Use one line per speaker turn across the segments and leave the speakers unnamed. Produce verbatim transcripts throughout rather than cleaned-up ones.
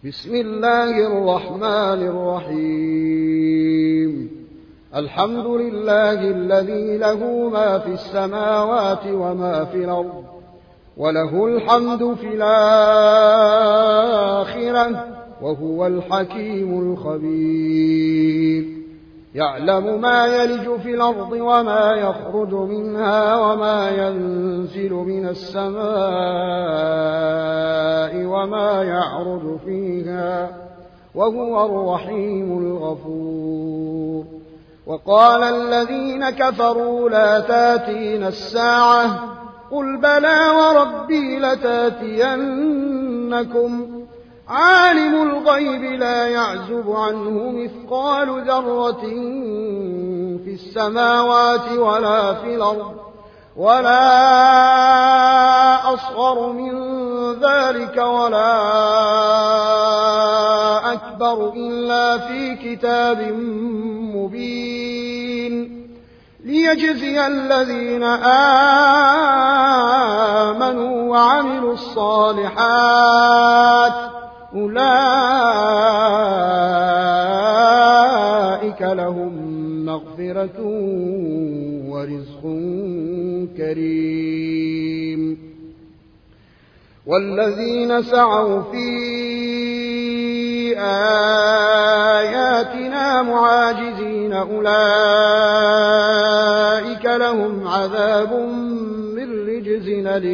بسم الله الرحمن الرحيم. الحمد لله الذي له ما في السماوات وما في الأرض وله الحمد في الآخرة وهو الحكيم الخبير. يعلم ما يلج في الأرض وما يخرج منها وما ينزل من السماء وما يعرج فيها وهو الرحيم الغفور. وقال الذين كفروا لا تاتين الساعة قل بلى وربي لتاتينكم عالم الغيب لا يعزب عنه مثقال ذرة في السماوات ولا في الأرض ولا أصغر من ذلك ولا أكبر إلا في كتاب مبين ليجزي الذين آمنوا وعملوا الصالحات أولئك لهم مغفرة ورزق كريم. والذين سعوا في آياتنا معاجزين أولئك لهم عذاب من رجز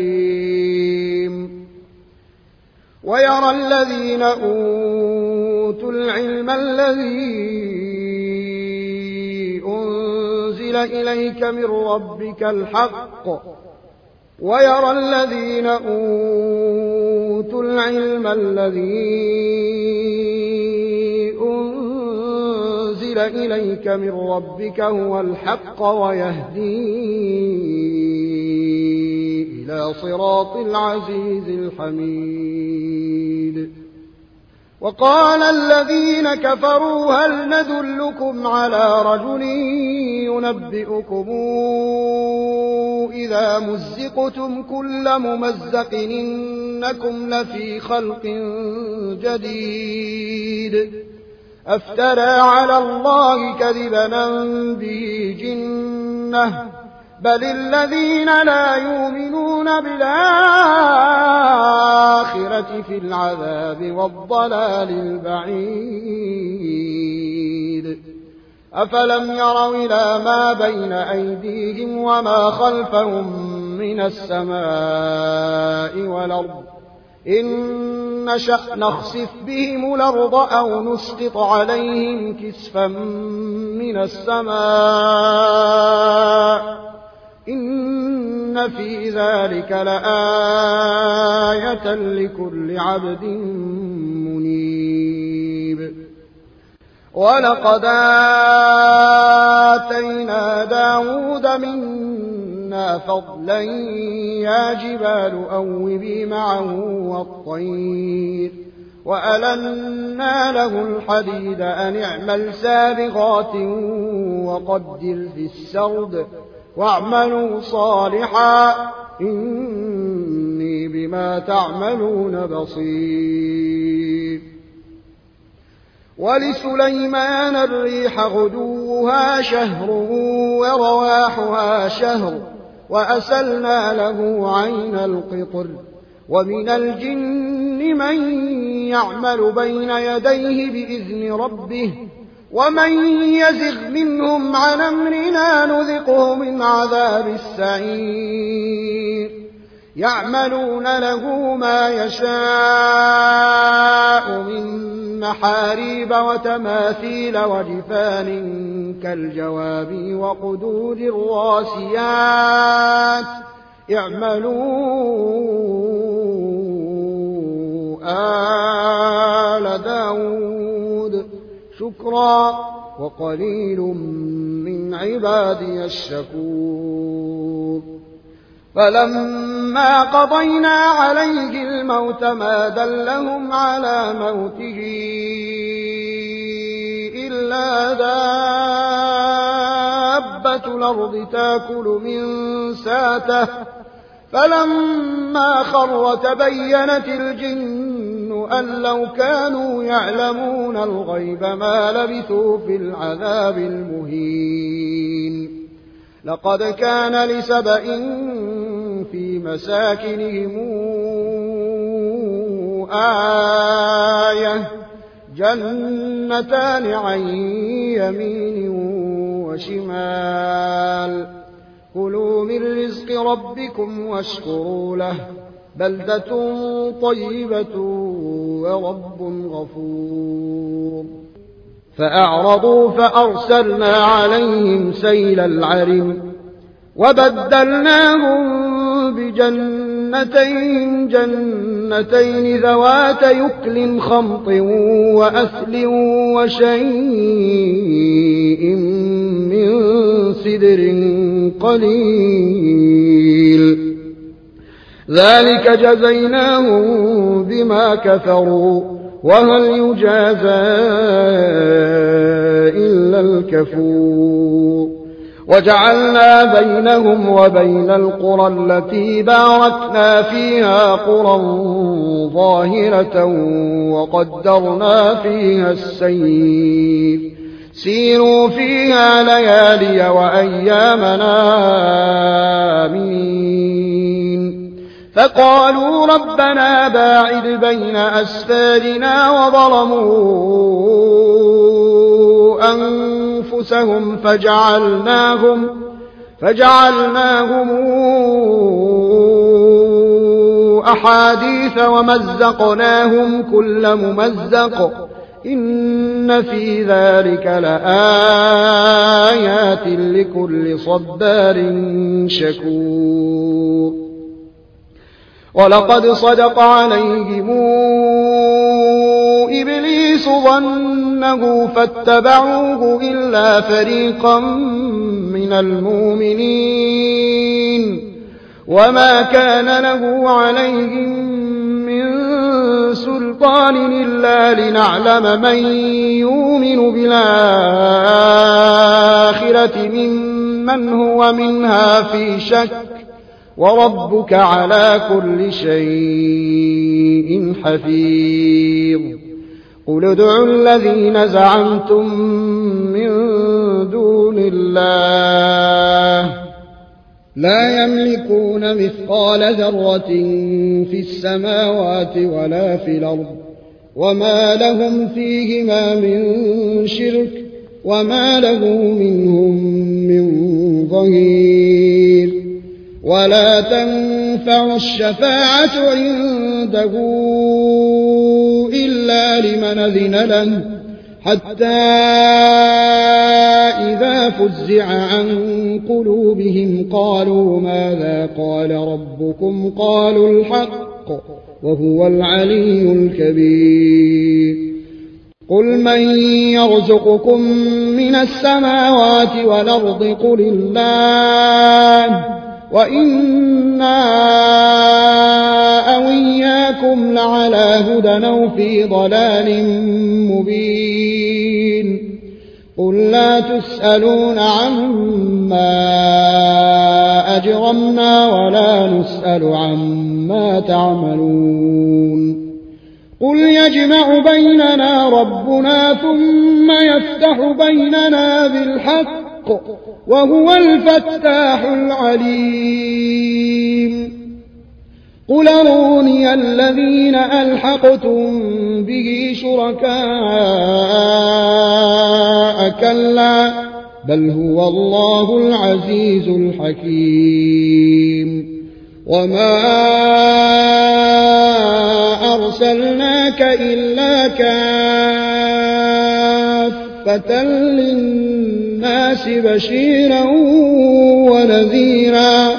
أليم. ويرى الذين أوتوا العلم الذي أنزل إليك من ربك الحق ويرى الذين أوتوا العلم الذي أنزل إليك من ربك هو الحق ويهدي إلى صراط العزيز الحميد. وقال الذين كفروا هل ندلكم على رجل ينبئكم إذا مزقتم كل ممزق إنكم لفي خلق جديد أفترى على الله كذبا أم به جنة بل الذين لا يؤمنون بالآخرة في العذاب والضلال البعيد. أفلم يروا إلى ما بين أيديهم وما خلفهم من السماء والأرض إن نشأ نخسف بهم الأرض أو نسقط عليهم كسفا من السماء إن في ذلك لآية لكل عبد منيب. ولقد آتينا داود منا فضلا يا جبال أوبي معه والطير وألنا له الحديد أن اعمل سابغات وقدر في السرد واعملوا صالحا إني بما تعملون بصير. ولسليمان الريح غدوها شهر ورواحها شهر وأسلنا له عين القطر ومن الجن من يعمل بين يديه بإذن ربه ومن يزغ منهم عن أمرنا نذقه من عذاب السعير. يعملون له ما يشاء من محاريب وتماثيل وجفان كالجواب وقدور الراسيات اعملوا آل داود شكرا وقليل من عبادي الشكور. فلما قضينا عليه الموت ما دلهم على موته إلا دابة الأرض تاكل من ساته فلما خر تبينت الجن أن لو كانوا يعلمون الغيب ما لبثوا في العذاب المهين لقد كان لسبإ في مساكنهم آية جنتان عن يمين وشمال كلوا من رزق ربكم واشكروا له بلدة طيبة ورب غفور فأعرضوا فأرسلنا عليهم سيل العرم وبدلناهم بجنتين جنتين ذوات يكل خمط وأثل وشيء من سدر قليل ذلك جزيناهم بما كفروا وهل يجازى إلا الكفور وجعلنا بينهم وبين القرى التي باركنا فيها قرى ظاهرة وقدرنا فيها السير سيروا فيها ليالي وأيامنا آمين فقالوا ربنا باعد بين أسفارنا وظلموا أنفسهم فجعلناهم فجعلناهم أحاديث ومزقناهم كل ممزق إن في ذلك لآيات لكل صبار شكور ولقد صدق عليهم إبليس ظنه فاتبعوه إلا فريقا من المؤمنين وما كان له عليهم من سلطان إلا لنعلم من يؤمن بالآخرة ممن هو منها في شك وربك على كل شيء حفيظ قل ادعوا الذين زعمتم من دون الله لا يملكون مثقال ذرة في السماوات ولا في الأرض وما لهم فيهما من شرك وما له منهم من ظهير ولا تنفع الشفاعة عنده إلا لمن أذن له حتى إذا فزع عن قلوبهم قالوا ماذا قال ربكم قالوا الحق وهو العلي الكبير قل من يرزقكم من السماوات والأرض قل الله وإنا أو إياكم لعلى هدى أو في ضلال مبين قل لا تسألون عما أجرمنا ولا نسأل عما تعملون قل يجمع بيننا ربنا ثم يفتح بيننا بالحق وهو الفتاح العليم قل أروني الذين ألحقتم به شركاء كلا بل هو الله العزيز الحكيم وما أرسلناك إلا كافة للناس بشيرا ونذيرا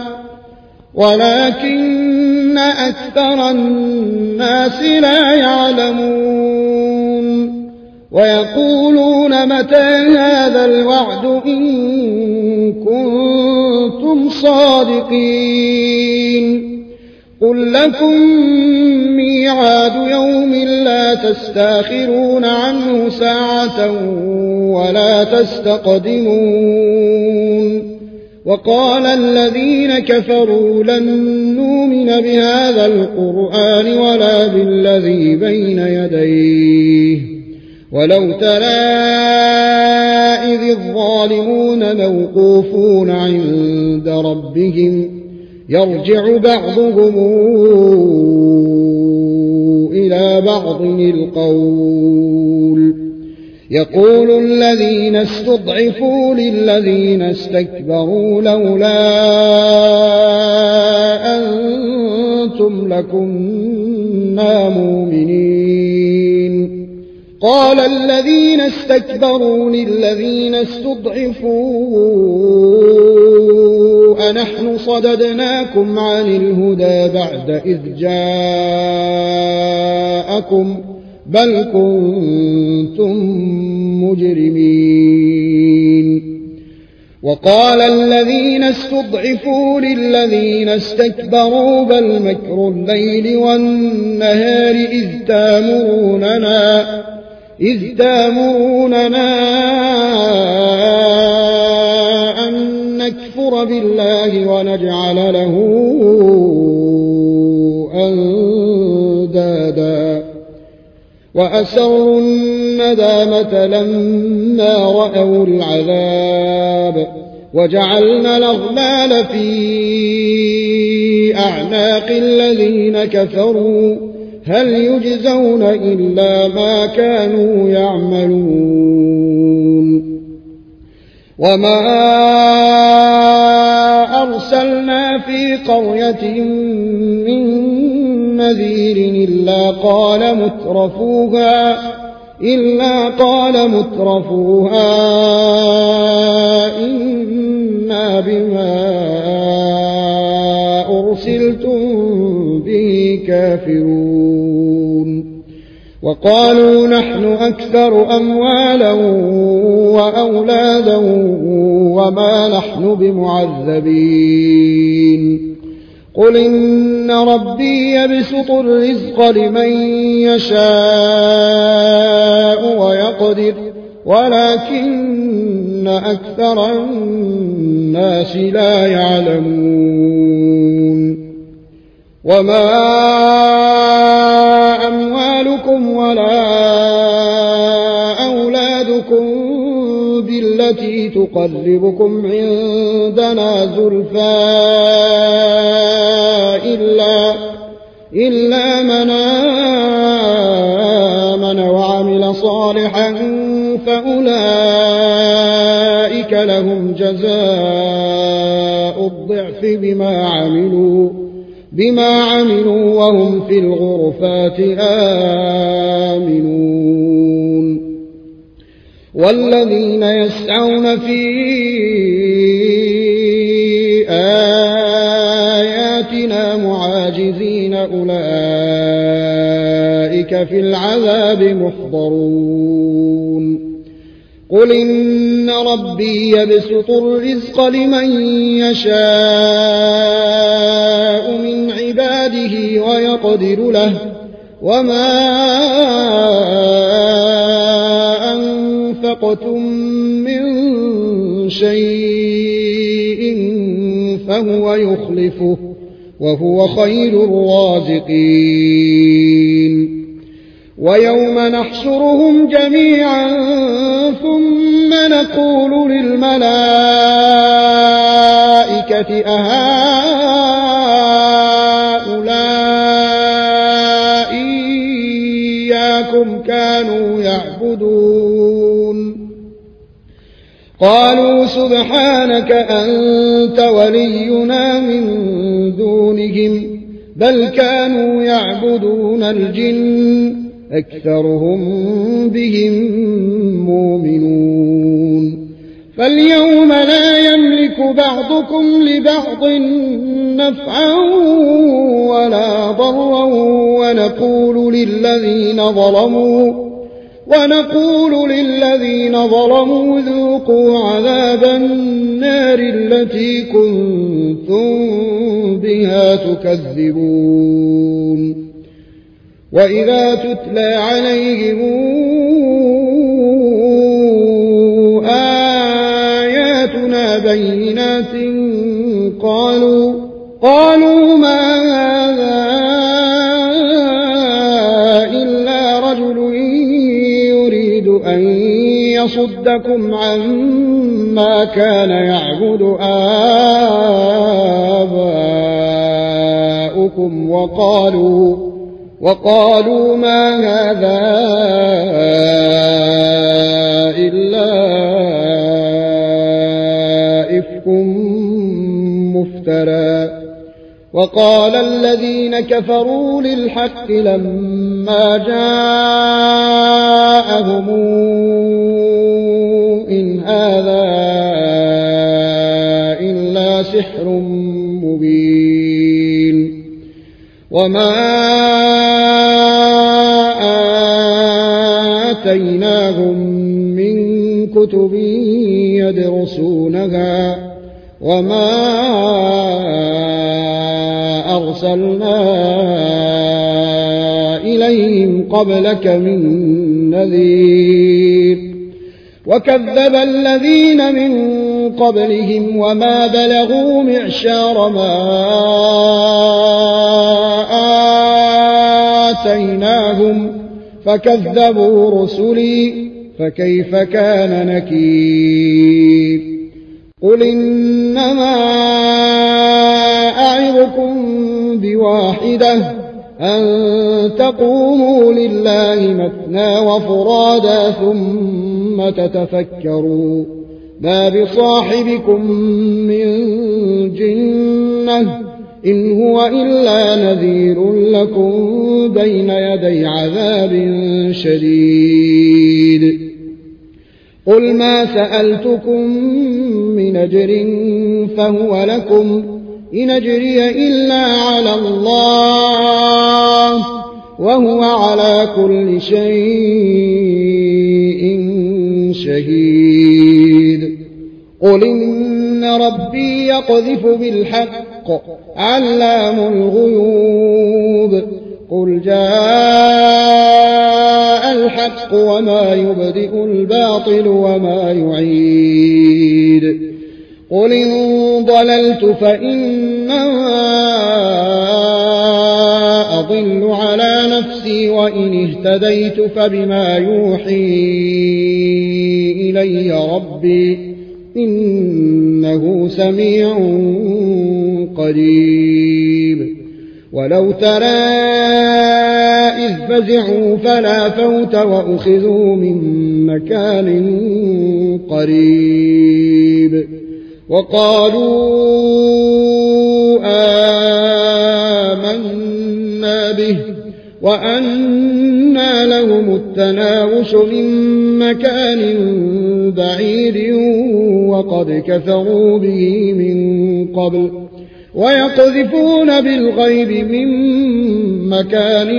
ولكن أكثر الناس لا يعلمون ويقولون متى هذا الوعد إن كنتم صادقين قل لكم ميعاد يوم لا تستاخرون عنه ساعة ولا تستقدمون وقال الذين كفروا لن نؤمن بهذا القرآن ولا بالذي بين يديه ولو ترى إذ الظالمون موقوفون عند ربهم يرجع بعضهم إلى بعض القول يقول الذين استضعفوا للذين استكبروا لولا أنتم لكنا مؤمنين قال الذين استكبروا للذين استضعفوا أنحن صددناكم عن الهدى بعد إذ جاءكم بل كنتم مجرمين وقال الذين استضعفوا للذين استكبروا بل مكر الليل والنهار إذ تامروننا إذ تامروننا أن نكفر بالله ونجعل له أندادا وأسروا الندامة لما رأوا العذاب وجعلنا الأغلال في أعناق الذين كفروا هل يجزون إلا ما كانوا يعملون وما أرسلنا في قرية من نذير إلا قال مترفوها إلا قال مترفوها إنا بما أرسلتم به كافرون وقالوا نحن أكثر أموالا وأولادا وما نحن بمعذبين قل إن ربي يبسط الرزق لمن يشاء ويقدر ولكن أكثر الناس لا يعلمون وما أموالكم ولا أولادكم بالتي تقربكم عندنا زلفى إلا, إلا من آمن وعمل صالحا فأولئك لهم جزاء الضعف بما عملوا بما عملوا وهم في الغرفات آمنون والذين يسعون في آياتنا معاجزين أولئك في العذاب محضرون قل إن ربي يبسط الرزق لمن يشاء من عباده ويقدر له وما أنفقتم من شيء فهو يخلفه وهو خير الرازقين ويوم نحشرهم جميعا ثم نقول للملائكة أهؤلاء إياكم كانوا يعبدون قالوا سبحانك أنت ولينا من دونهم بل كانوا يعبدون الجن أكثرهم بهم مؤمنون فاليوم لا يملك بعضكم لبعض نفعا ولا ضرا ونقول للذين ظلموا ونقول للذين ظلموا ذوقوا عذاب النار التي كنتم بها تكذبون وإذا تتلى عليهم آياتنا بينات قالوا ما هذا إلا رجل يريد أن يصدكم عما كان يعبد آباؤكم وقالوا, وقالوا ما هذا إلا إفك مفترى. وقال الذين كفروا للحق لما جاءهم إن هذا إلا سحر مبين. وما آتيناهم من كتب يدرسونها وما أرسلنا إليهم قبلك من نذير. وكذب الذين من قبلهم وما بلغوا معشار ما آتيناهم فكذبوا رسلي فكيف كان نكير. قل إنما أعظكم بواحدة أن تقوموا لله مثنى وفرادا ثم تتفكروا ما بصاحبكم من جنة إن هو إلا نذير لكم بين يدي عذاب شديد. قل ما سألتكم من أجر فهو لكم إن أجري إلا على الله وهو على كل شيء شهيد. قل إن ربي يقذف بالحق علام الغيوب. قل جاء الحق وما يبدئ الباطل وما يعيد. قل إن ضللت فإنما أضل على نفسي وإن اهتديت فبما يوحي إلي ربي إنه سميع قريب. ولو ترى إذ فزعوا فلا فوت وأخذوا من مكان قريب وقالوا آمنا به وأنى لهم التناوش من مكان بعيد وقد كفروا به من قبل ويقذفون بالغيب من مكان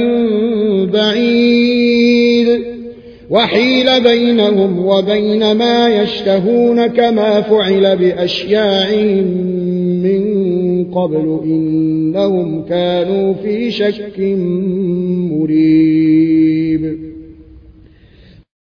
بعيد وحيل بينهم وبين ما يشتهون كما فعل بأشياعهم من قبل إنهم كانوا في شك مريب.